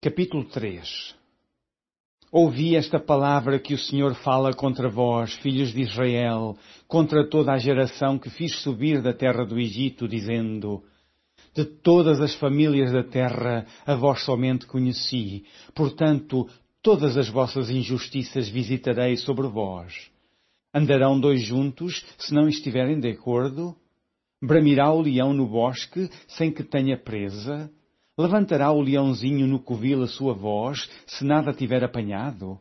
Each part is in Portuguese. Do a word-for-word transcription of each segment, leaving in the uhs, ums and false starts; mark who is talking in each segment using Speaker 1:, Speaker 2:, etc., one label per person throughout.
Speaker 1: Capítulo três. Ouvi esta palavra que o Senhor fala contra vós, filhos de Israel, contra toda a geração que fiz subir da terra do Egito, dizendo: de todas as famílias da terra a vós somente conheci, portanto todas as vossas injustiças visitarei sobre vós. Andarão dois juntos, se não estiverem de acordo? Bramirá o leão no bosque, sem que tenha presa? Levantará o leãozinho no covil a sua voz, se nada tiver apanhado?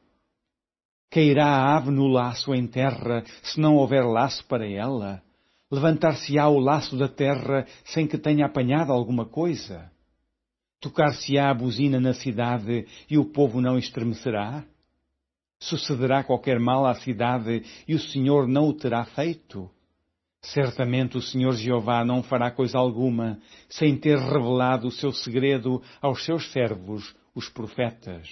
Speaker 1: Cairá a ave no laço em terra, se não houver laço para ela? Levantar-se-á o laço da terra, sem que tenha apanhado alguma coisa? Tocar-se-á a buzina na cidade, e o povo não estremecerá? Sucederá qualquer mal à cidade, e o Senhor não o terá feito? Certamente o Senhor Jeová não fará coisa alguma, sem ter revelado o seu segredo aos seus servos, os profetas.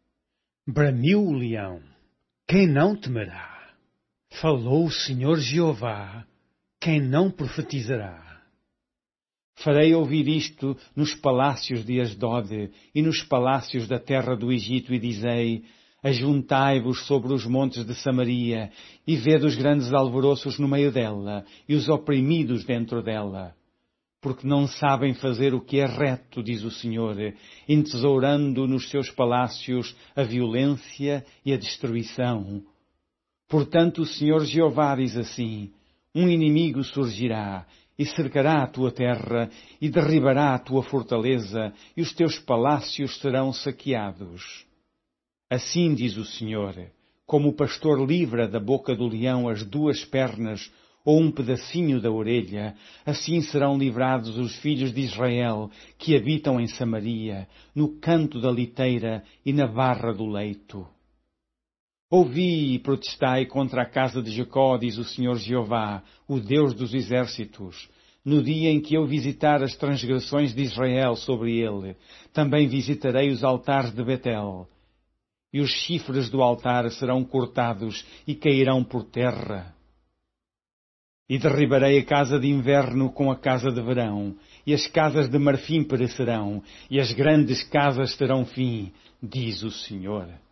Speaker 2: Bramiu o leão, quem não temerá? Falou o Senhor Jeová, quem não profetizará?
Speaker 1: Farei ouvir isto nos palácios de Asdod e nos palácios da terra do Egito, e dizei: ajuntai-vos sobre os montes de Samaria, e vede os grandes alvoroços no meio dela, e os oprimidos dentro dela. Porque não sabem fazer o que é reto, diz o Senhor, entesourando nos seus palácios a violência e a destruição. Portanto o Senhor Jeová diz assim: um inimigo surgirá, e cercará a tua terra, e derribará a tua fortaleza, e os teus palácios serão saqueados. Assim diz o Senhor: como o pastor livra da boca do leão as duas pernas ou um pedacinho da orelha, assim serão livrados os filhos de Israel que habitam em Samaria, no canto da liteira e na barra do leito. Ouvi e protestai contra a casa de Jacó, diz o Senhor Jeová, o Deus dos exércitos, no dia em que eu visitar as transgressões de Israel sobre ele. Também visitarei os altares de Betel. E os chifres do altar serão cortados e cairão por terra. E derribarei a casa de inverno com a casa de verão, e as casas de marfim perecerão, e as grandes casas terão fim, diz o Senhor.